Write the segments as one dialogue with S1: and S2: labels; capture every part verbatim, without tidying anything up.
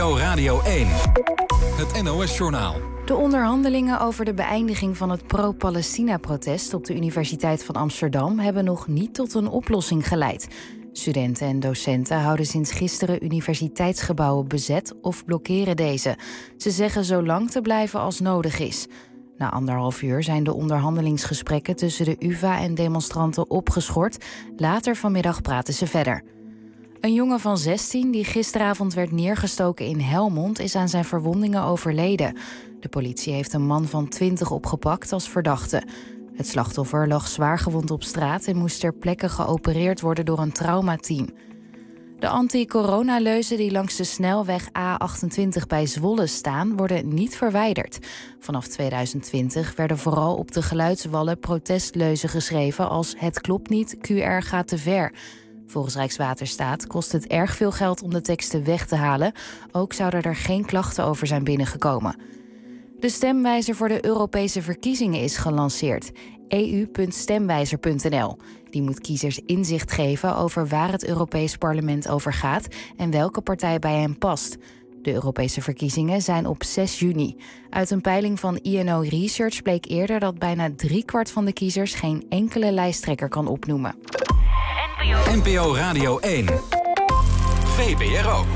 S1: O Radio één. Het N O S-journaal.
S2: De onderhandelingen over de beëindiging van het pro-Palestina-protest op de Universiteit van Amsterdam hebben nog niet tot een oplossing geleid. Studenten en docenten houden sinds gisteren universiteitsgebouwen bezet of blokkeren deze. Ze zeggen zo lang te blijven als nodig is. Na anderhalf uur zijn de onderhandelingsgesprekken tussen de U vA en demonstranten opgeschort. Later vanmiddag praten ze verder. Een jongen van zestien die gisteravond werd neergestoken in Helmond is aan zijn verwondingen overleden. De politie heeft een man van twintig opgepakt als verdachte. Het slachtoffer lag zwaargewond op straat en moest ter plekke geopereerd worden door een traumateam. De anti-coronaleuzen die langs de snelweg A achtentwintig bij Zwolle staan, worden niet verwijderd. Vanaf tweeduizend twintig werden vooral op de geluidswallen protestleuzen geschreven als "Het klopt niet, Q R gaat te ver". Volgens Rijkswaterstaat kost het erg veel geld om de teksten weg te halen. Ook zouden er geen klachten over zijn binnengekomen. De stemwijzer voor de Europese verkiezingen is gelanceerd. e u punt stemwijzer punt n l. Die moet kiezers inzicht geven over waar het Europees Parlement over gaat en welke partij bij hen past. De Europese verkiezingen zijn op zes juni. Uit een peiling van I N O Research bleek eerder dat bijna driekwart van de kiezers geen enkele lijsttrekker kan opnoemen.
S1: N P O Radio één. V B R O.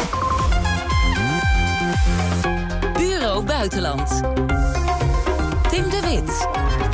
S3: Bureau Buitenland. Tim de Wit.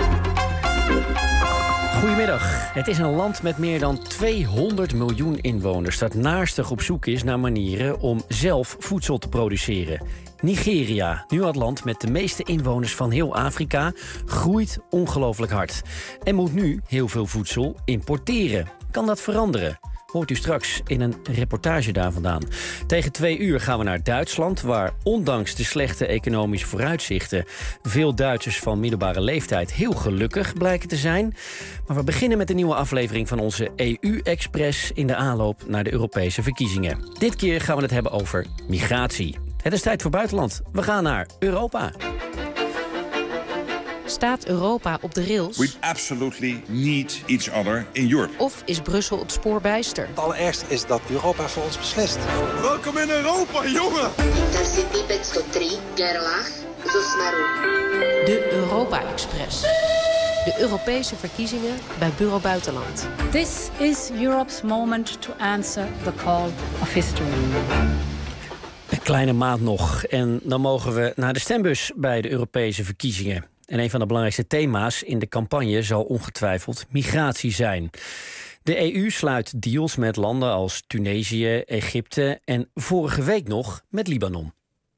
S4: Goedemiddag. Het is een land met meer dan tweehonderd miljoen inwoners dat naarstig op zoek is naar manieren om zelf voedsel te produceren. Nigeria, nu het land met de meeste inwoners van heel Afrika, groeit ongelooflijk hard. En moet nu heel veel voedsel importeren. Kan dat veranderen? Hoort u straks in een reportage daar vandaan. Tegen twee uur gaan we naar Duitsland, waar ondanks de slechte economische vooruitzichten veel Duitsers van middelbare leeftijd heel gelukkig blijken te zijn. Maar we beginnen met een nieuwe aflevering van onze E U-express in de aanloop naar de Europese verkiezingen. Dit keer gaan we het hebben over migratie. Het is tijd voor buitenland. We gaan naar Europa.
S5: Staat Europa op de rails?
S6: We absolutely need each other in Europe.
S5: Of is Brussel het spoor bijster?
S7: Het allerergste is dat Europa voor ons beslist.
S6: Welkom in Europa, jongen!
S5: De Europa-express. De Europese verkiezingen bij Bureau Buitenland.
S8: This is Europe's moment to answer the call of history.
S4: Een kleine maand nog en dan mogen we naar de stembus bij de Europese verkiezingen. En een van de belangrijkste thema's in de campagne zal ongetwijfeld migratie zijn. De E U sluit deals met landen als Tunesië, Egypte en vorige week nog met Libanon.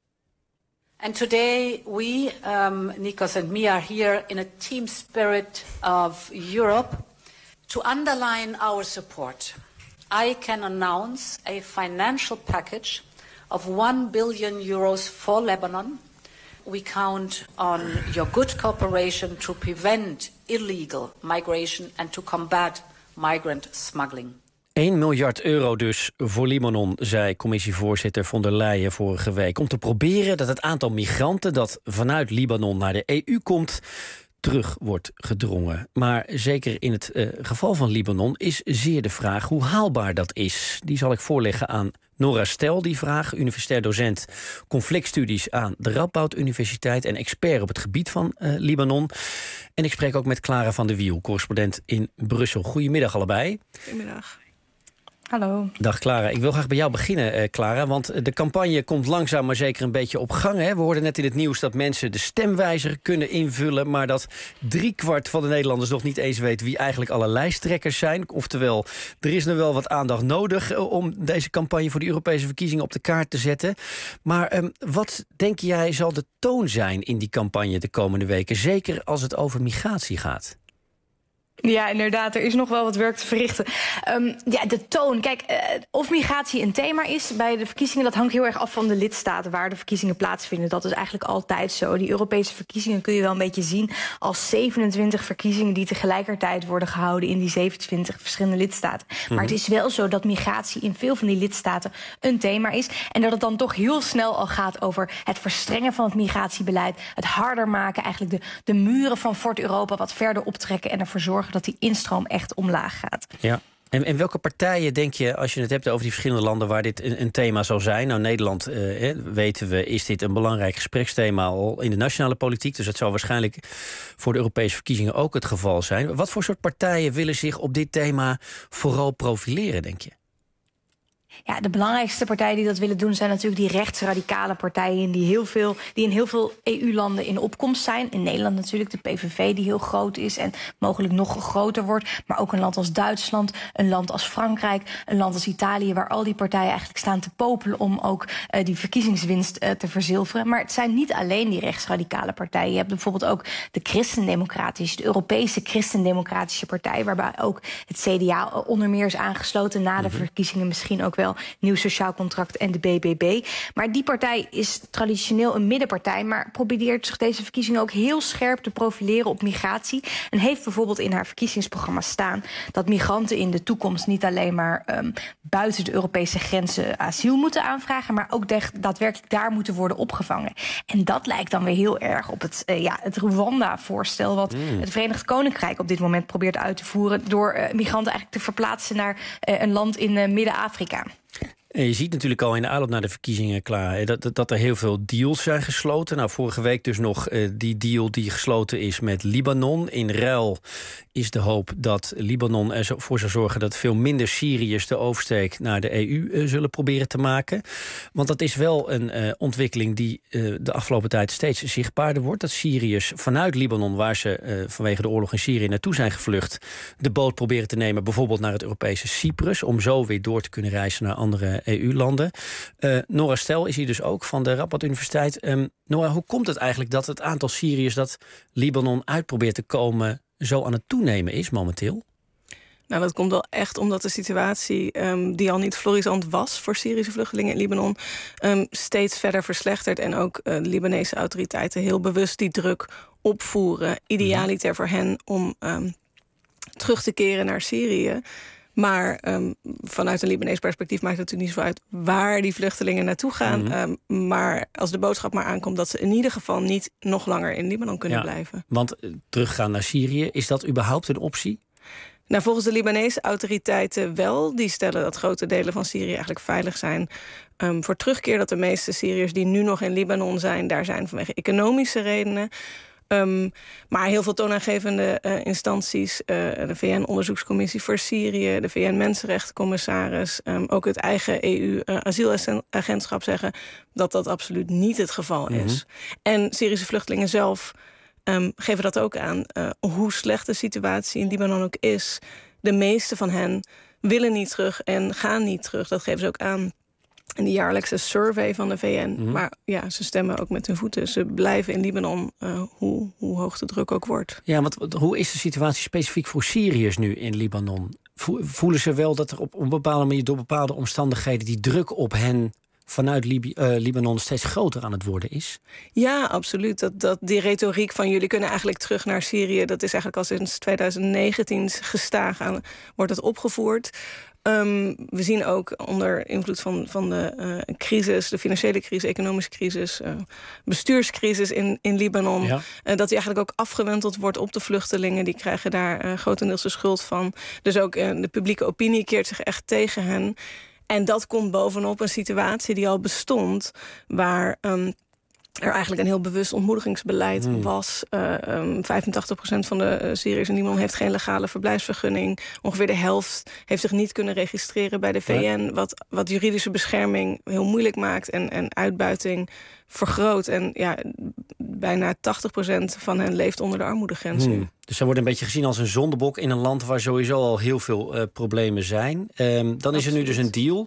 S8: And today we, um, Nikos and me, are here in a team spirit of Europe to underline our support. I can announce a financial package of one billion euros for Lebanon. We count on your good cooperation to prevent illegal migration and to combat migrant smuggling.
S4: één miljard euro dus voor Libanon, zei commissievoorzitter von der Leyen vorige week. Om te proberen dat het aantal migranten dat vanuit Libanon naar de E U komt terug wordt gedrongen. Maar zeker in het uh, geval van Libanon is zeer de vraag hoe haalbaar dat is. Die zal ik voorleggen aan Nora Stel, die vraag, universitair docent conflictstudies aan de Radboud Universiteit en expert op het gebied van uh, Libanon. En ik spreek ook met Clara van der Wiel, correspondent in Brussel. Goedemiddag allebei.
S9: Goedemiddag. Hallo.
S4: Dag Clara. Ik wil graag bij jou beginnen, uh, Clara, want de campagne komt langzaam maar zeker een beetje op gang. Hè? We hoorden net in het nieuws dat mensen de stemwijzer kunnen invullen, maar dat driekwart van de Nederlanders nog niet eens weet wie eigenlijk alle lijsttrekkers zijn. Oftewel, er is nog wel wat aandacht nodig uh, om deze campagne voor de Europese verkiezingen op de kaart te zetten. Maar um, wat denk jij zal de toon zijn in die campagne de komende weken, zeker als het over migratie gaat?
S9: Ja, inderdaad, er is nog wel wat werk te verrichten. Um, ja, de toon. Kijk, uh, of migratie een thema is bij de verkiezingen, dat hangt heel erg af van de lidstaten waar de verkiezingen plaatsvinden. Dat is eigenlijk altijd zo. Die Europese verkiezingen kun je wel een beetje zien als zevenentwintig verkiezingen die tegelijkertijd worden gehouden in die zevenentwintig verschillende lidstaten. Mm-hmm. Maar het is wel zo dat migratie in veel van die lidstaten een thema is. En dat het dan toch heel snel al gaat over het verstrengen van het migratiebeleid, het harder maken, eigenlijk de, de muren van Fort Europa wat verder optrekken en ervoor zorgen dat die instroom echt omlaag gaat.
S4: Ja. En, en welke partijen denk je, als je het hebt over die verschillende landen waar dit een, een thema zal zijn? Nou, Nederland, eh, weten we, is dit een belangrijk gespreksthema al in de nationale politiek. Dus dat zal waarschijnlijk voor de Europese verkiezingen ook het geval zijn. Wat voor soort partijen willen zich op dit thema vooral profileren, denk je?
S9: Ja, de belangrijkste partijen die dat willen doen zijn natuurlijk die rechtsradicale partijen die, heel veel, die in heel veel E U-landen in opkomst zijn. In Nederland natuurlijk de P V V die heel groot is en mogelijk nog groter wordt. Maar ook een land als Duitsland, een land als Frankrijk, een land als Italië, waar al die partijen eigenlijk staan te popelen om ook uh, die verkiezingswinst uh, te verzilveren. Maar het zijn niet alleen die rechtsradicale partijen. Je hebt bijvoorbeeld ook de Christendemocratische, de Europese Christendemocratische Partij, waarbij ook het C D A onder meer is aangesloten na de mm-hmm. verkiezingen, misschien ook wel Nieuw Sociaal Contract en de B B B. Maar die partij is traditioneel een middenpartij, maar probeert zich deze verkiezingen ook heel scherp te profileren op migratie. En heeft bijvoorbeeld in haar verkiezingsprogramma staan dat migranten in de toekomst niet alleen maar um, buiten de Europese grenzen asiel moeten aanvragen, maar ook de, daadwerkelijk daar moeten worden opgevangen. En dat lijkt dan weer heel erg op het, uh, ja, het Rwanda-voorstel wat mm. het Verenigd Koninkrijk op dit moment probeert uit te voeren door uh, migranten eigenlijk te verplaatsen naar uh, een land in uh, Midden-Afrika.
S4: En je ziet natuurlijk al in de aanloop naar de verkiezingen klaar dat, dat, dat er heel veel deals zijn gesloten. Nou, vorige week dus nog uh, die deal die gesloten is met Libanon. In ruil is de hoop dat Libanon ervoor zal zorgen dat veel minder Syriërs de oversteek naar de E U uh, zullen proberen te maken. Want dat is wel een uh, ontwikkeling die uh, de afgelopen tijd steeds zichtbaarder wordt. Dat Syriërs vanuit Libanon, waar ze uh, vanwege de oorlog in Syrië naartoe zijn gevlucht, de boot proberen te nemen, bijvoorbeeld naar het Europese Cyprus, om zo weer door te kunnen reizen naar andere E U-landen. Uh, Nora Stel is hier dus ook van de Radboud Universiteit. Um, Nora, hoe komt het eigenlijk dat het aantal Syriërs dat Libanon uit probeert te komen zo aan het toenemen is momenteel?
S10: Nou, dat komt wel echt omdat de situatie, um, die al niet florissant was voor Syrische vluchtelingen in Libanon, um, steeds verder verslechtert. En ook uh, de Libanese autoriteiten heel bewust die druk opvoeren, idealiter voor hen om um, terug te keren naar Syrië. Maar um, vanuit een Libanees perspectief maakt het natuurlijk niet zo uit waar die vluchtelingen naartoe gaan. Mm-hmm. Um, maar als de boodschap maar aankomt dat ze in ieder geval niet nog langer in Libanon kunnen ja, blijven.
S4: Want uh, teruggaan naar Syrië, is dat überhaupt een optie?
S10: Nou, volgens de Libanese autoriteiten wel. Die stellen dat grote delen van Syrië eigenlijk veilig zijn um, voor terugkeer. Dat de meeste Syriërs die nu nog in Libanon zijn, daar zijn vanwege economische redenen. Um, maar heel veel toonaangevende uh, instanties, uh, de V N-onderzoekscommissie voor Syrië, de V N-mensenrechtencommissaris, um, ook het eigen E U-asielagentschap uh, zeggen dat dat absoluut niet het geval is. Mm-hmm. En Syrische vluchtelingen zelf um, geven dat ook aan. Uh, hoe slecht de situatie in Libanon ook is, de meeste van hen willen niet terug en gaan niet terug. Dat geven ze ook aan in de jaarlijkse survey van de V N. Mm-hmm. Maar ja, ze stemmen ook met hun voeten. Ze blijven in Libanon, uh, hoe, hoe hoog de druk ook wordt.
S4: Ja, want hoe is de situatie specifiek voor Syriërs nu in Libanon? Voelen ze wel dat er op een bepaalde manier door bepaalde omstandigheden die druk op hen vanuit Libi- uh, Libanon steeds groter aan het worden is?
S10: Ja, absoluut. Dat, dat die retoriek van jullie kunnen eigenlijk terug naar Syrië, dat is eigenlijk al sinds twintig negentien gestaag aan, wordt het opgevoerd. Um, we zien ook onder invloed van, van de uh, crisis, de financiële crisis, economische crisis, uh, bestuurscrisis in, in Libanon, ja. uh, dat die eigenlijk ook afgewenteld wordt op de vluchtelingen. Die krijgen daar uh, grotendeels de schuld van. Dus ook uh, de publieke opinie keert zich echt tegen hen. En dat komt bovenop een situatie die al bestond, waar Um, er eigenlijk een heel bewust ontmoedigingsbeleid hmm. was. Uh, um, vijfentachtig procent van de uh, Syriërs in Libanon heeft geen legale verblijfsvergunning. Ongeveer de helft heeft zich niet kunnen registreren bij de V N. Ja. Wat, wat juridische bescherming heel moeilijk maakt en, en uitbuiting vergroot. En ja, bijna tachtig procent van hen leeft onder de armoedegrens hmm. nu.
S4: Dus ze worden een beetje gezien als een zondebok in een land waar sowieso al heel veel uh, problemen zijn. Um, dan Absoluut. Is er nu dus een deal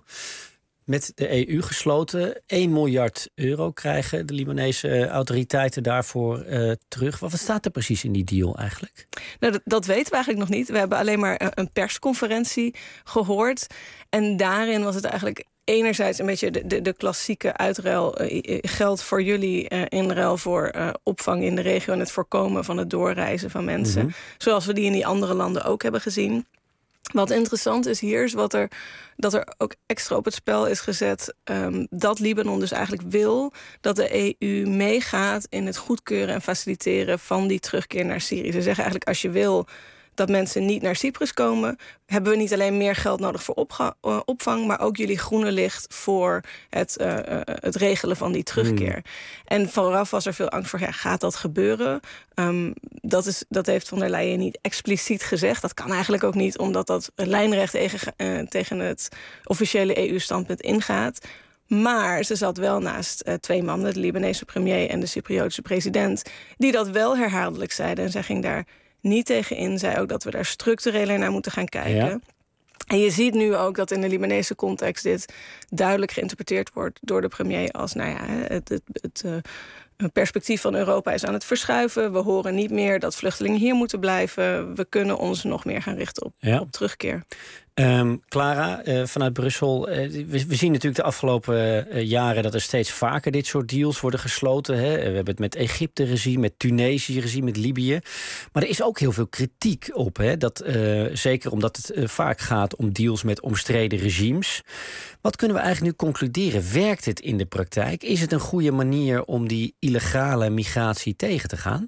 S4: met de E U gesloten. één miljard euro krijgen de Libanese autoriteiten daarvoor uh, terug. Wat staat er precies in die deal eigenlijk?
S10: Nou, dat, dat weten we eigenlijk nog niet. We hebben alleen maar een persconferentie gehoord. En daarin was het eigenlijk enerzijds een beetje de, de, de klassieke uitruil. Uh, geld voor jullie uh, in ruil voor uh, opvang in de regio en het voorkomen van het doorreizen van mensen. Mm-hmm. Zoals we die in die andere landen ook hebben gezien. Wat interessant is hier, is wat er, dat er ook extra op het spel is gezet, Um, dat Libanon dus eigenlijk wil dat de E U meegaat in het goedkeuren en faciliteren van die terugkeer naar Syrië. Ze zeggen eigenlijk, als je wil dat mensen niet naar Cyprus komen, hebben we niet alleen meer geld nodig voor opga- uh, opvang, maar ook jullie groene licht voor het, uh, uh, het regelen van die terugkeer. Mm. En vooraf was er veel angst voor, ja, gaat dat gebeuren? Um, dat, is, dat heeft Von der Leyen niet expliciet gezegd. Dat kan eigenlijk ook niet, omdat dat lijnrecht tegen, uh, tegen het officiële E U-standpunt ingaat. Maar ze zat wel naast uh, twee mannen, de Libanese premier en de Cypriotische president, die dat wel herhaaldelijk zeiden. En zij ging daar niet tegen in. Zei ook dat we daar structureel naar moeten gaan kijken. Ja. En je ziet nu ook dat in de Libanese context dit duidelijk geïnterpreteerd wordt door de premier als, nou ja, het, het, het uh, perspectief van Europa is aan het verschuiven. We horen niet meer dat vluchtelingen hier moeten blijven. We kunnen ons nog meer gaan richten op, ja. op terugkeer.
S4: Um, Clara, uh, vanuit Brussel, uh, we, we zien natuurlijk de afgelopen uh, jaren dat er steeds vaker dit soort deals worden gesloten. Hè? We hebben het met Egypte gezien, met Tunesië gezien, met Libië. Maar er is ook heel veel kritiek op. Hè? Dat, uh, zeker omdat het uh, vaak gaat om deals met omstreden regimes. Wat kunnen we eigenlijk nu concluderen? Werkt het in de praktijk? Is het een goede manier om die illegale migratie tegen te gaan?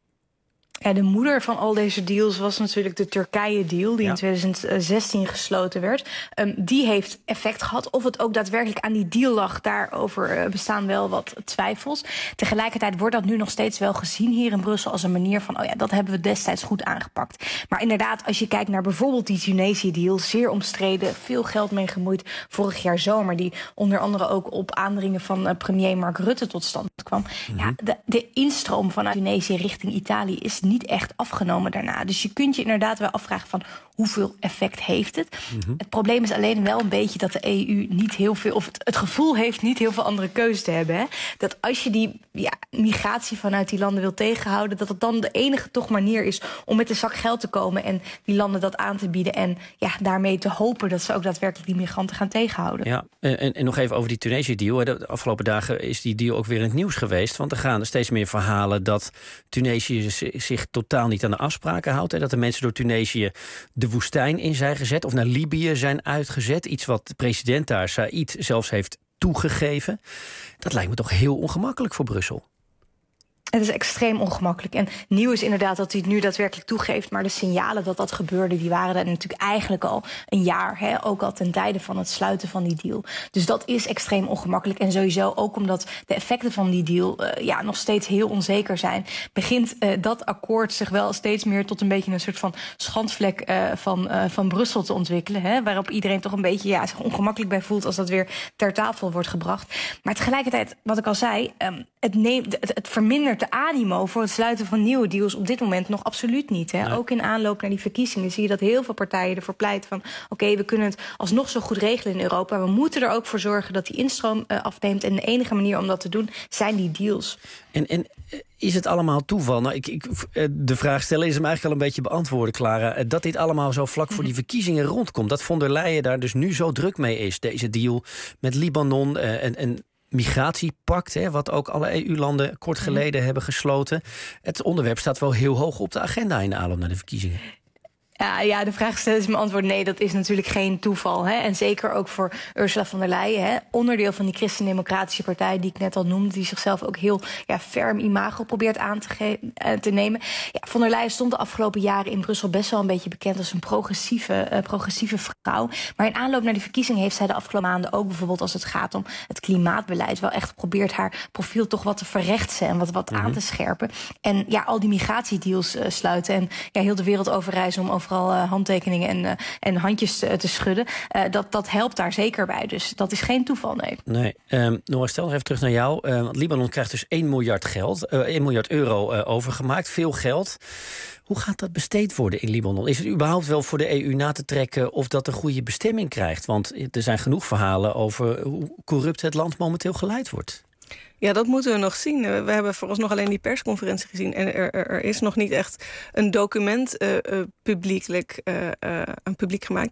S9: Ja, de moeder van al deze deals was natuurlijk de Turkije-deal, die ja. in twintig zestien gesloten werd. Um, die heeft effect gehad. Of het ook daadwerkelijk aan die deal lag, daarover uh, bestaan wel wat twijfels. Tegelijkertijd wordt dat nu nog steeds wel gezien hier in Brussel als een manier van, oh ja, dat hebben we destijds goed aangepakt. Maar inderdaad, als je kijkt naar bijvoorbeeld die Tunesië-deal, zeer omstreden, veel geld mee gemoeid vorig jaar zomer, die onder andere ook op aandringen van uh, premier Mark Rutte tot stand kwam. Mm-hmm. Ja, de, de instroom vanuit Tunesië richting Italië is niet echt afgenomen daarna. Dus je kunt je inderdaad wel afvragen van hoeveel effect heeft het. Mm-hmm. Het probleem is alleen wel een beetje dat de E U niet heel veel, of het, het gevoel heeft niet heel veel andere keuze te hebben. Hè? Dat als je die ja, migratie vanuit die landen wil tegenhouden, dat het dan de enige toch manier is om met een zak geld te komen en die landen dat aan te bieden en ja, daarmee te hopen dat ze ook daadwerkelijk die migranten gaan tegenhouden.
S4: Ja, en, en nog even over die Tunesië-deal. De afgelopen dagen is die deal ook weer in het nieuws geweest, want er gaan steeds meer verhalen dat Tunesië zich totaal niet aan de afspraken houdt. Hè, dat de mensen door Tunesië de woestijn in zijn gezet of naar Libië zijn uitgezet. Iets wat de president daar, Said, zelfs heeft toegegeven. Dat lijkt me toch heel ongemakkelijk voor Brussel.
S9: Het is extreem ongemakkelijk. En nieuw is inderdaad dat hij het nu daadwerkelijk toegeeft. Maar de signalen dat dat gebeurde, die waren er natuurlijk eigenlijk al een jaar. Hè, ook al ten tijde van het sluiten van die deal. Dus dat is extreem ongemakkelijk. En sowieso ook omdat de effecten van die deal uh, ja, nog steeds heel onzeker zijn. Begint uh, dat akkoord zich wel steeds meer tot een beetje een soort van schandvlek uh, van, uh, van Brussel te ontwikkelen. Hè, waarop iedereen toch een beetje ja, zich ongemakkelijk bij voelt als dat weer ter tafel wordt gebracht. Maar tegelijkertijd, wat ik al zei, um, het, neemt, het, het vermindert de animo voor het sluiten van nieuwe deals op dit moment nog absoluut niet. Hè? Nee. Ook in aanloop naar die verkiezingen zie je dat heel veel partijen ervoor pleiten van oké, okay, we kunnen het alsnog zo goed regelen in Europa. We moeten er ook voor zorgen dat die instroom uh, afneemt. En de enige manier om dat te doen zijn die deals.
S4: En, en is het allemaal toeval? Nou, ik, ik, de vraag stellen is hem eigenlijk al een beetje beantwoorden, Clara. Dat dit allemaal zo vlak voor die verkiezingen rondkomt. Dat Von der Leyen daar dus nu zo druk mee is. Deze deal met Libanon uh, en... en migratiepact, hè, wat ook alle E U-landen kort geleden mm. hebben gesloten. Het onderwerp staat wel heel hoog op de agenda in de aanloop naar de verkiezingen.
S9: Ja, ja, de vraag stelt is mijn antwoord nee, dat is natuurlijk geen toeval. Hè? En zeker ook voor Ursula von der Leyen, hè? Onderdeel van die Christen-Democratische Partij die ik net al noemde, die zichzelf ook heel ja, ferm imago probeert aan te, ge- uh, te nemen. Ja, von der Leyen stond de afgelopen jaren in Brussel best wel een beetje bekend als een progressieve, uh, progressieve vrouw. Maar in aanloop naar die verkiezingen heeft zij de afgelopen maanden ook bijvoorbeeld als het gaat om het klimaatbeleid wel echt geprobeerd haar profiel toch wat te verrechtsen en wat, wat mm-hmm. aan te scherpen. En ja, al die migratiedeals uh, sluiten en ja, heel de wereld overreizen om over vooral uh, handtekeningen en, uh, en handjes uh, te schudden. Uh, dat, dat helpt daar zeker bij. Dus dat is geen toeval, nee.
S4: Nee. Um, Nora, stel nog even terug naar jou. Uh, want Libanon krijgt dus één miljard geld, uh, één miljard euro uh, overgemaakt. Veel geld. Hoe gaat dat besteed worden in Libanon? Is het überhaupt wel voor de E U na te trekken of dat een goede bestemming krijgt? Want er zijn genoeg verhalen over hoe corrupt het land momenteel geleid wordt.
S10: Ja, dat moeten we nog zien. We hebben vooralsnog alleen die persconferentie gezien. En er, er, er is nog niet echt een document uh, uh, publiekelijk uh, uh, aan publiek gemaakt.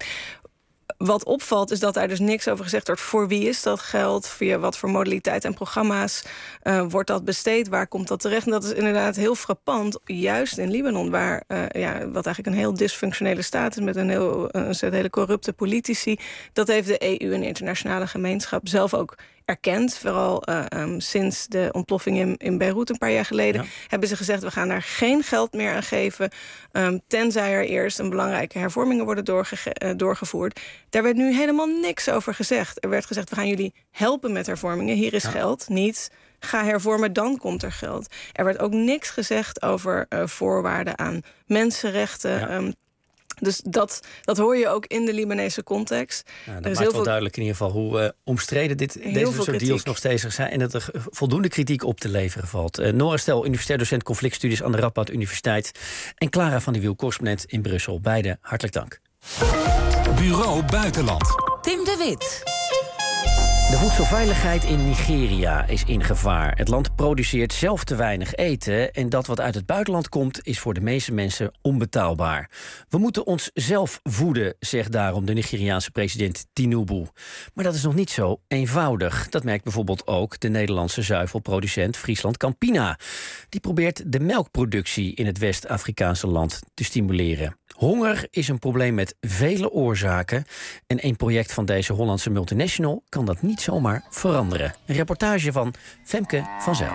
S10: Wat opvalt is dat daar dus niks over gezegd wordt. Voor wie is dat geld? Via wat voor modaliteiten en programma's uh, wordt dat besteed? Waar komt dat terecht? En dat is inderdaad heel frappant. Juist in Libanon, waar, uh, ja, wat eigenlijk een heel dysfunctionele staat is met een, heel, een set hele corrupte politici. Dat heeft de E U en de internationale gemeenschap zelf ook erkend. Vooral uh, um, sinds de ontploffing in, in Beirut een paar jaar geleden... Ja. hebben ze gezegd, we gaan daar geen geld meer aan geven... Um, tenzij er eerst een belangrijke hervormingen worden doorge- uh, doorgevoerd. Daar werd nu helemaal niks over gezegd. Er werd gezegd, we gaan jullie helpen met hervormingen. Hier is ja. geld, niet... Ga hervormen, dan komt er geld. Er werd ook niks gezegd over uh, voorwaarden aan mensenrechten... Ja. Um, Dus dat, dat hoor je ook in de Libanese context.
S4: Ja, dat er is maakt wel veel... duidelijk in ieder geval hoe uh, omstreden dit, deze soort kritiek. deals nog steeds zijn... en dat er voldoende kritiek op te leveren valt. Uh, Nora Stel, universitair docent conflictstudies aan de Radboud Universiteit... en Clara van der Wiel, correspondent in Brussel. Beide hartelijk dank.
S1: Bureau Buitenland.
S3: Tim de Wit.
S4: De voedselveiligheid in Nigeria is in gevaar. Het land produceert zelf te weinig eten... en dat wat uit het buitenland komt is voor de meeste mensen onbetaalbaar. We moeten ons zelf voeden, zegt daarom de Nigeriaanse president Tinubu. Maar dat is nog niet zo eenvoudig. Dat merkt bijvoorbeeld ook de Nederlandse zuivelproducent Friesland Campina. Die probeert de melkproductie in het West-Afrikaanse land te stimuleren. Honger is een probleem met vele oorzaken... en een project van deze Hollandse multinational kan dat niet zomaar veranderen. Een reportage van Femke van Zijl.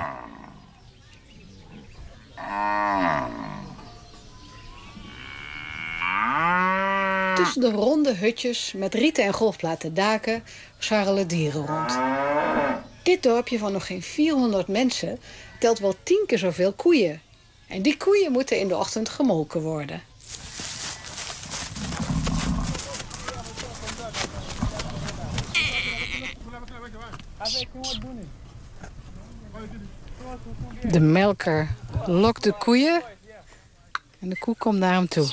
S11: Tussen de ronde hutjes met rieten en golfplaten daken scharrelen dieren rond. Dit dorpje van nog geen vierhonderd mensen telt wel tien keer zoveel koeien. En die koeien moeten in de ochtend gemolken worden. De melker lokt de koeien en de koe komt naar hem toe.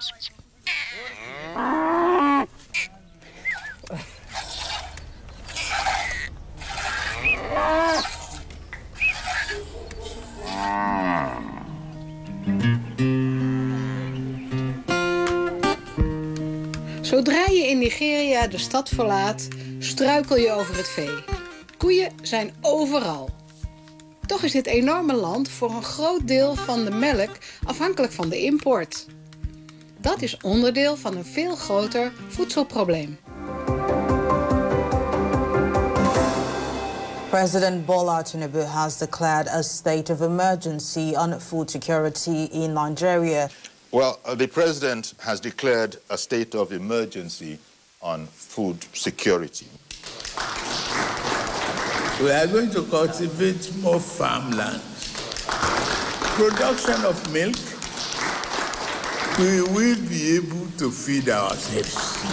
S11: Zodra je in Nigeria de stad verlaat, struikel je over het vee. Koeien zijn overal. Toch is dit enorme land voor een groot deel van de melk afhankelijk van de import. Dat is onderdeel van een veel groter voedselprobleem.
S12: President Bola Tinubu has declared a state of emergency on food security in Nigeria.
S13: Well, uh, the president has declared a state of emergency on food security.
S14: We are going to cultivate more farmland. Production of milk, we will be able to feed ourselves.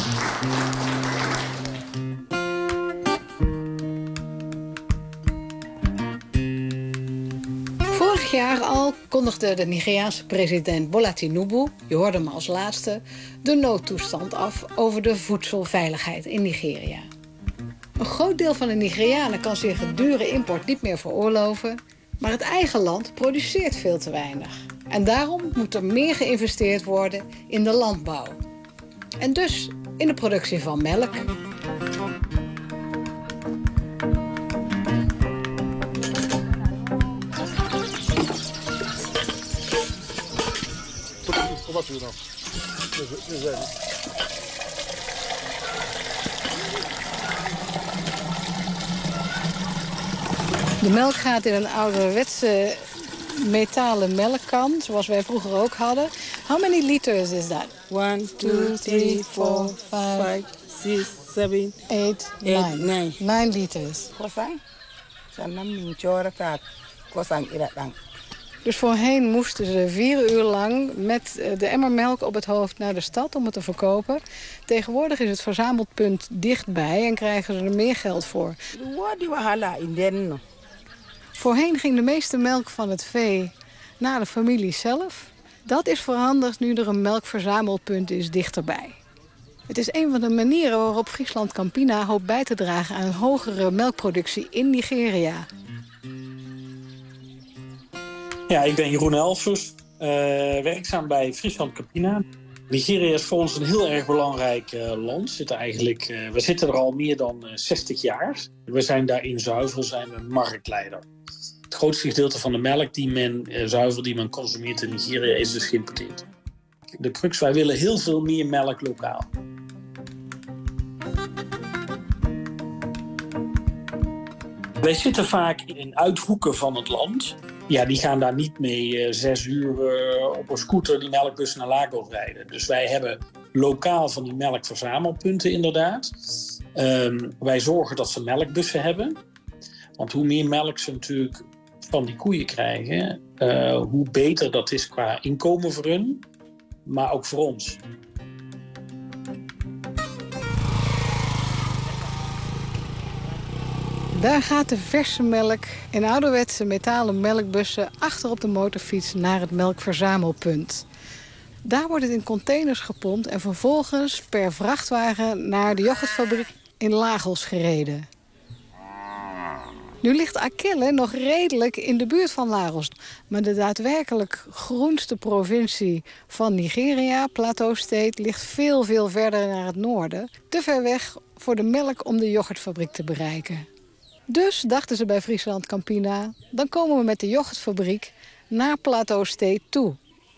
S11: Vorig jaar al kondigde de Nigeriaanse president Bola Tinubu, je hoorde hem als laatste, de noodtoestand af over de voedselveiligheid in Nigeria. Een groot deel van de Nigerianen kan zich een dure import niet meer veroorloven, maar het eigen land produceert veel te weinig. En daarom moet er meer geïnvesteerd worden in de landbouw. En dus in de productie van melk. De melk gaat in een ouderwetse metalen melkkan, zoals wij vroeger ook hadden. How many liters is that?
S15: One, two, three, four, five, six, seven,
S11: eight,
S15: eight,
S11: nine.
S15: nine.
S11: Nine liters. Dus voorheen moesten ze vier uur lang met de emmer melk op het hoofd naar de stad om het te verkopen. Tegenwoordig is het verzamelpunt dichtbij en krijgen ze er meer geld voor. Voorheen ging de meeste melk van het vee naar de familie zelf. Dat is veranderd nu er een melkverzamelpunt is dichterbij. Het is een van de manieren waarop Friesland Campina hoopt bij te dragen aan een hogere melkproductie in Nigeria.
S16: Ja, ik ben Jeroen Elfers, uh, werkzaam bij Friesland Campina. Nigeria is voor ons een heel erg belangrijk uh, land. Zitten eigenlijk, uh, we zitten er al meer dan uh, zestig jaar. We zijn daar in zuivel zijn we marktleider. Het grootste gedeelte van de melk die men, uh, zuivel die men consumeert in Nigeria is dus geïmporteerd. De crux, wij willen heel veel meer melk lokaal. Wij zitten vaak in uithoeken van het land. Ja, die gaan daar niet mee uh, zes uur uh, op een scooter die melkbus naar Lagos rijden. Dus wij hebben lokaal van die melkverzamelpunten inderdaad. Um, wij zorgen dat ze melkbussen hebben. Want hoe meer melk ze natuurlijk van die koeien krijgen, uh, hoe beter dat is qua inkomen voor hun, maar ook voor ons.
S11: Daar gaat de verse melk in ouderwetse metalen melkbussen achter op de motorfiets naar het melkverzamelpunt. Daar wordt het in containers gepompt en vervolgens per vrachtwagen naar de yoghurtfabriek in Lagos gereden. Nu ligt Akelle nog redelijk in de buurt van Lagos. Maar de daadwerkelijk groenste provincie van Nigeria, Plateau State, ligt veel, veel verder naar het noorden. Te ver weg voor de melk om de yoghurtfabriek te bereiken. Dus dachten ze bij Friesland Campina, dan komen we met de yoghurtfabriek naar Plateau State toe.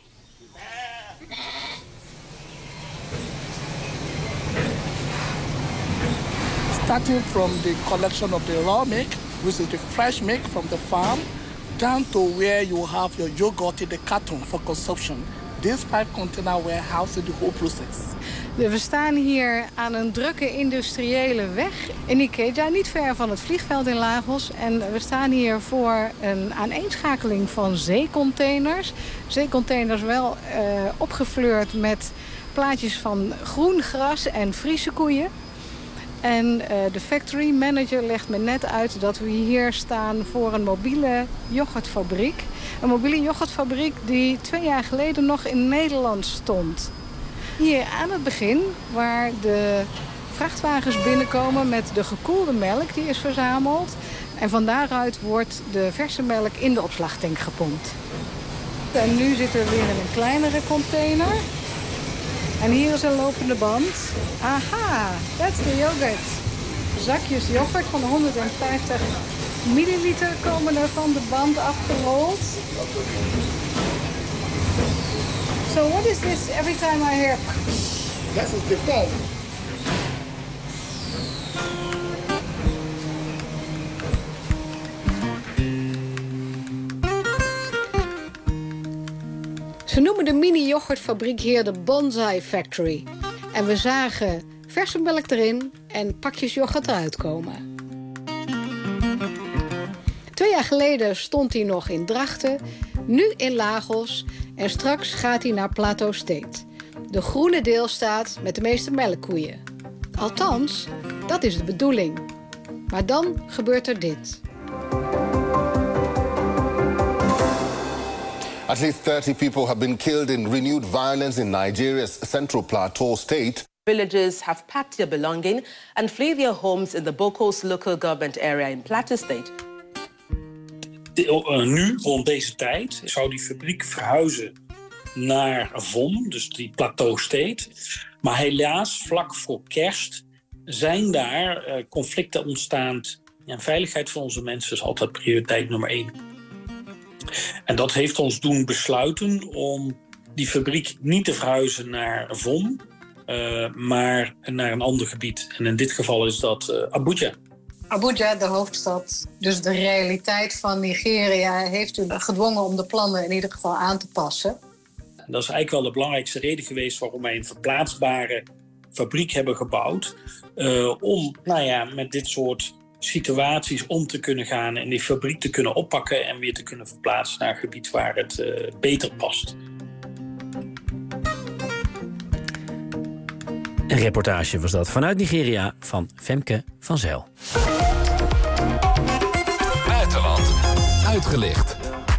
S15: Starting from the collection of the raw milk, which is the fresh milk from the farm, down to where you have your yogurt in the carton for consumption. These five container warehouse the whole process.
S11: We staan hier aan een drukke industriële weg in Ikeja, niet ver van het vliegveld in Lagos. En we staan hier voor een aaneenschakeling van zeecontainers. Zeecontainers wel uh, opgefleurd met plaatjes van groen gras en Friese koeien. En uh, de factory manager legt me net uit dat we hier staan voor een mobiele yoghurtfabriek. Een mobiele yoghurtfabriek die twee jaar geleden nog in Nederland stond. Hier aan het begin, waar de vrachtwagens binnenkomen met de gekoelde melk die is verzameld. En van daaruit wordt de verse melk in de opslagtank gepompt. En nu zit er weer in een kleinere container. En hier is een lopende band. Aha, dat is de yoghurt. Zakjes yoghurt van honderdvijftig milliliter komen er van de band afgerold. So what is this every time I hear?
S15: That is the foam.
S11: Ze noemen de mini-yoghurtfabriek hier de Bonsai Factory. En we zagen verse melk erin en pakjes yoghurt eruit komen. Twee jaar geleden stond hij nog in Drachten, nu in Lagos en straks gaat hij naar Plateau State. De groene deelstaat met de meeste melkkoeien. Althans, dat is de bedoeling. Maar dan gebeurt er dit.
S17: At least thirty people have been killed in renewed violence in Nigeria's central Plateau State.
S18: Villagers have packed their belongings and flee their homes in the Bokos local government area in Plateau State.
S16: De, uh, nu, rond deze tijd, zou die fabriek verhuizen naar Vom, dus die Plateau State. Maar helaas, vlak voor kerst zijn daar uh, conflicten ontstaan. En veiligheid van onze mensen is altijd prioriteit nummer één. En dat heeft ons doen besluiten om die fabriek niet te verhuizen naar Vom, uh, maar naar een ander gebied. En in dit geval is dat uh, Abuja.
S11: Abuja, de hoofdstad, dus de realiteit van Nigeria, heeft u gedwongen om de plannen in ieder geval aan te passen.
S16: En dat is eigenlijk wel de belangrijkste reden geweest waarom wij een verplaatsbare fabriek hebben gebouwd. Uh, om nou ja, met dit soort situaties om te kunnen gaan en die fabriek te kunnen oppakken en weer te kunnen verplaatsen naar een gebied waar het uh, beter past.
S4: Een reportage was dat vanuit Nigeria van Femke van Zijl.
S1: Buitenland uitgelicht.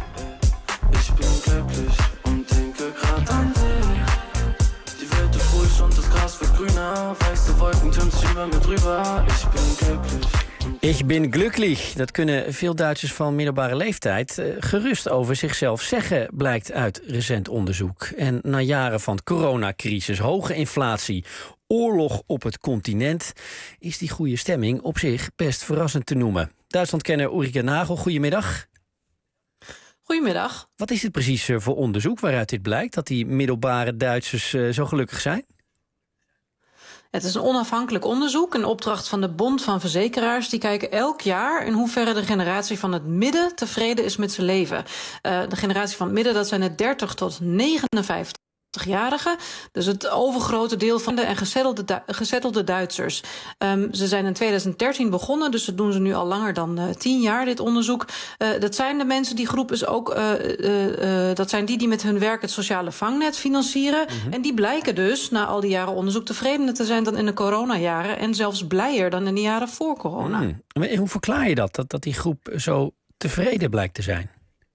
S4: Ik ben glücklich. Dat kunnen veel Duitsers van middelbare leeftijd uh, gerust over zichzelf zeggen, blijkt uit recent onderzoek. En na jaren van coronacrisis, hoge inflatie, oorlog op het continent, is die goede stemming op zich best verrassend te noemen. Duitslandkenner Ulrike Nagel, goedemiddag.
S19: Goedemiddag.
S4: Wat is het precies uh, voor onderzoek waaruit dit blijkt, dat die middelbare Duitsers uh, zo gelukkig zijn?
S19: Het is een onafhankelijk onderzoek, een opdracht van de Bond van Verzekeraars. Die kijken elk jaar in hoeverre de generatie van het midden tevreden is met zijn leven. Uh, de generatie van het midden, dat zijn de dertig tot negenenvijftig-jarigen. Dus het overgrote deel van de en gezettelde, Du- gezettelde Duitsers. Um, ze zijn in tweeduizend dertien begonnen, dus dat doen ze nu al langer dan uh, tien jaar, dit onderzoek. Uh, dat zijn de mensen, die groep is ook, uh, uh, uh, dat zijn die die met hun werk het sociale vangnet financieren. Mm-hmm. En die blijken dus, na al die jaren onderzoek, tevredener te zijn dan in de coronajaren. En zelfs blijer dan in de jaren voor corona.
S4: Mm. Maar hoe verklaar je dat, dat, dat die groep zo tevreden blijkt te zijn?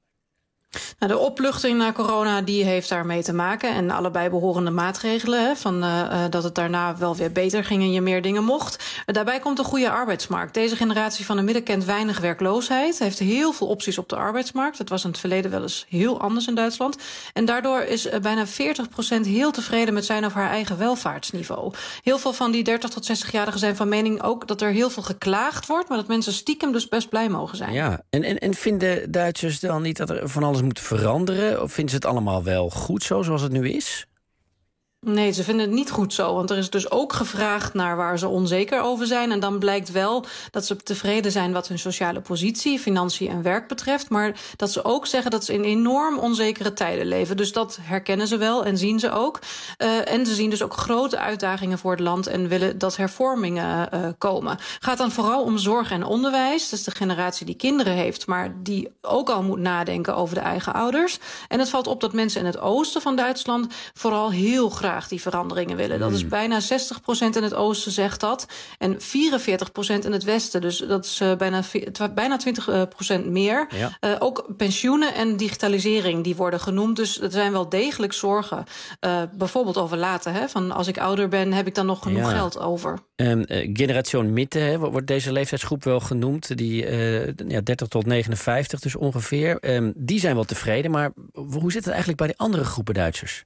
S19: Nou, de opluchting na corona die heeft daarmee te maken. En allebei behorende maatregelen. Hè, van, uh, dat het daarna wel weer beter ging en je meer dingen mocht. Uh, daarbij komt een goede arbeidsmarkt. Deze generatie van de midden kent weinig werkloosheid. Heeft heel veel opties op de arbeidsmarkt. Dat was in het verleden wel eens heel anders in Duitsland. En daardoor is uh, bijna veertig procent heel tevreden met zijn of haar eigen welvaartsniveau. Heel veel van die dertig tot zestig-jarigen zijn van mening ook dat er heel veel geklaagd wordt. Maar dat mensen stiekem dus best blij mogen zijn.
S4: Ja, en, en, en vinden Duitsers dan niet dat er van alles moet veranderen? Of vinden ze het allemaal wel goed zo, zoals het nu is?
S19: Nee, ze vinden het niet goed zo. Want er is dus ook gevraagd naar waar ze onzeker over zijn. En dan blijkt wel dat ze tevreden zijn wat hun sociale positie, financiën en werk betreft. Maar dat ze ook zeggen dat ze in enorm onzekere tijden leven. Dus dat herkennen ze wel en zien ze ook. Uh, en ze zien dus ook grote uitdagingen voor het land en willen dat hervormingen uh, komen. Gaat dan vooral om zorg en onderwijs. Dat is de generatie die kinderen heeft, maar die ook al moet nadenken over de eigen ouders. En het valt op dat mensen in het oosten van Duitsland vooral heel graag die veranderingen willen. Dat is bijna zestig procent in het oosten zegt dat. En vierenveertig procent in het westen. Dus dat is uh, bijna, bijna twintig procent meer. Ja. Uh, ook pensioenen en digitalisering die worden genoemd. Dus er zijn wel degelijk zorgen. Uh, bijvoorbeeld over later. Hè, van als ik ouder ben, heb ik dan nog genoeg ja. geld over.
S4: Um, uh, Generation Mitte, hè, wordt deze leeftijdsgroep wel genoemd. Die uh, ja, dertig tot negenenvijftig dus ongeveer. Um, die zijn wel tevreden. Maar hoe zit het eigenlijk bij de andere groepen Duitsers?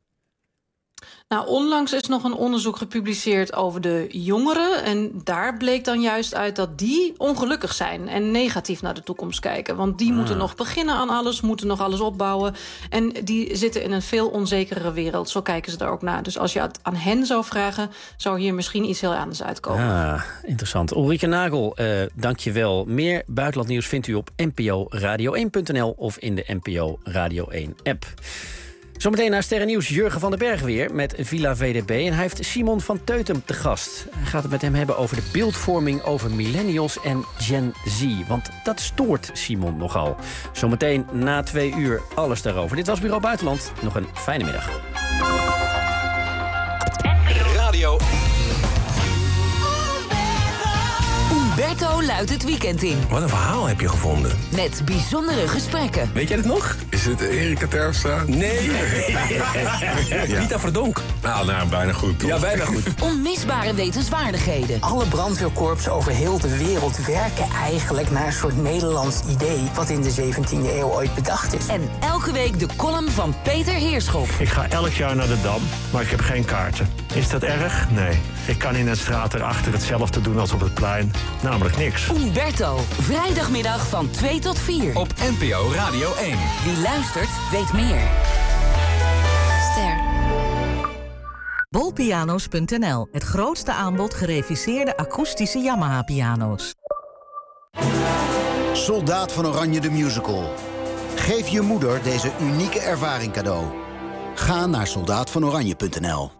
S19: Nou, onlangs is nog een onderzoek gepubliceerd over de jongeren. En daar bleek dan juist uit dat die ongelukkig zijn en negatief naar de toekomst kijken. Want die ah. moeten nog beginnen aan alles, moeten nog alles opbouwen. En die zitten in een veel onzekere wereld. Zo kijken ze daar ook naar. Dus als je het aan hen zou vragen, zou hier misschien iets heel anders uitkomen.
S4: Ah, interessant. Ulrike Nagel, uh, dank je wel. Meer buitenlandnieuws vindt u op n p o radio één punt n l of in de N P O Radio één app. Zometeen naar Sterrennieuws Jurgen van den Berg weer met Villa V D B. En hij heeft Simon van Teutem te gast. Hij gaat het met hem hebben over de beeldvorming over millennials en Gen Z. Want dat stoort Simon nogal. Zometeen na twee uur alles daarover. Dit was Bureau Buitenland. Nog een fijne middag.
S1: Radio
S3: Umberto luidt het weekend in.
S20: Wat een verhaal heb je gevonden.
S3: Met bijzondere gesprekken.
S20: Weet jij het nog?
S21: Is het Erika Terpstra?
S20: Nee.
S21: Ja.
S20: Rita Verdonk.
S21: Nou, nou, bijna goed. Toch?
S20: Ja, bijna goed.
S3: Onmisbare wetenswaardigheden.
S22: Alle brandweerkorps over heel de wereld werken eigenlijk naar een soort Nederlands idee wat in de zeventiende eeuw ooit bedacht is.
S3: En elke week de column van Peter Heerschop.
S23: Ik ga elk jaar naar de Dam, maar ik heb geen kaarten. Is dat erg? Nee. Ik kan in een straat erachter hetzelfde doen als op het plein. Namelijk niks.
S3: Umberto, vrijdagmiddag van twee tot vier.
S1: Op N P O Radio één.
S3: Wie luistert, weet meer. Ster.
S24: Bolpiano's punt n l. Het grootste aanbod gereviseerde akoestische Yamaha-piano's.
S25: Soldaat van Oranje de Musical. Geef je moeder deze unieke ervaring cadeau. Ga naar soldaat van oranje punt n l.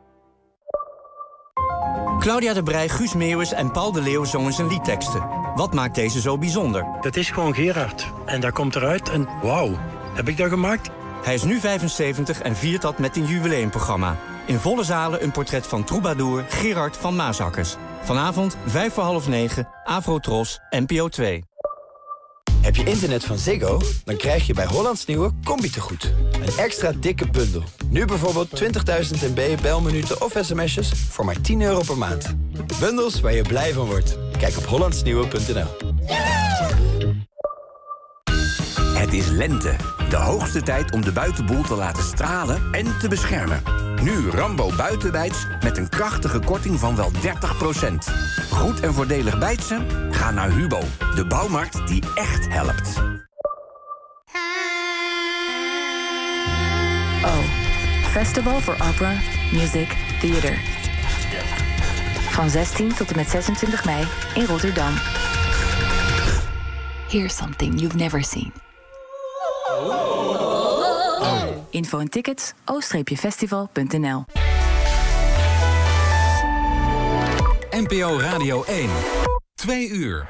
S26: Claudia de Breij, Guus Meeuwis en Paul de Leeuw zongen zijn liedteksten. Wat maakt deze zo bijzonder?
S23: Dat is gewoon Gerard. En daar komt eruit en wauw, heb ik dat gemaakt?
S26: Hij is nu vijfenzeventig en viert dat met een jubileumprogramma. In volle zalen een portret van troubadour Gerard van Maasakkers. Vanavond vijf voor half negen, Afro-Tros, N P O twee.
S27: Heb je internet van Ziggo? Dan krijg je bij Hollands Nieuwe Combi-tegoed. Een extra dikke bundel. Nu bijvoorbeeld twintigduizend M B belminuten of sms'jes voor maar tien euro per maand. Bundels waar je blij van wordt. Kijk op hollands nieuwe punt n l.
S28: Het is lente. De hoogste tijd om de buitenboel te laten stralen en te beschermen. Nu Rambo buitenbijts met een krachtige korting van wel dertig procent. Goed en voordelig bijtsen? Ga naar Hubo, de bouwmarkt die echt helpt.
S29: O. Festival for Opera, Music, Theater.
S2: Van zestien tot en met zesentwintig mei in Rotterdam. Here's something you've never seen. Info en tickets o festival punt n l.
S1: N P O Radio één. Twee uur.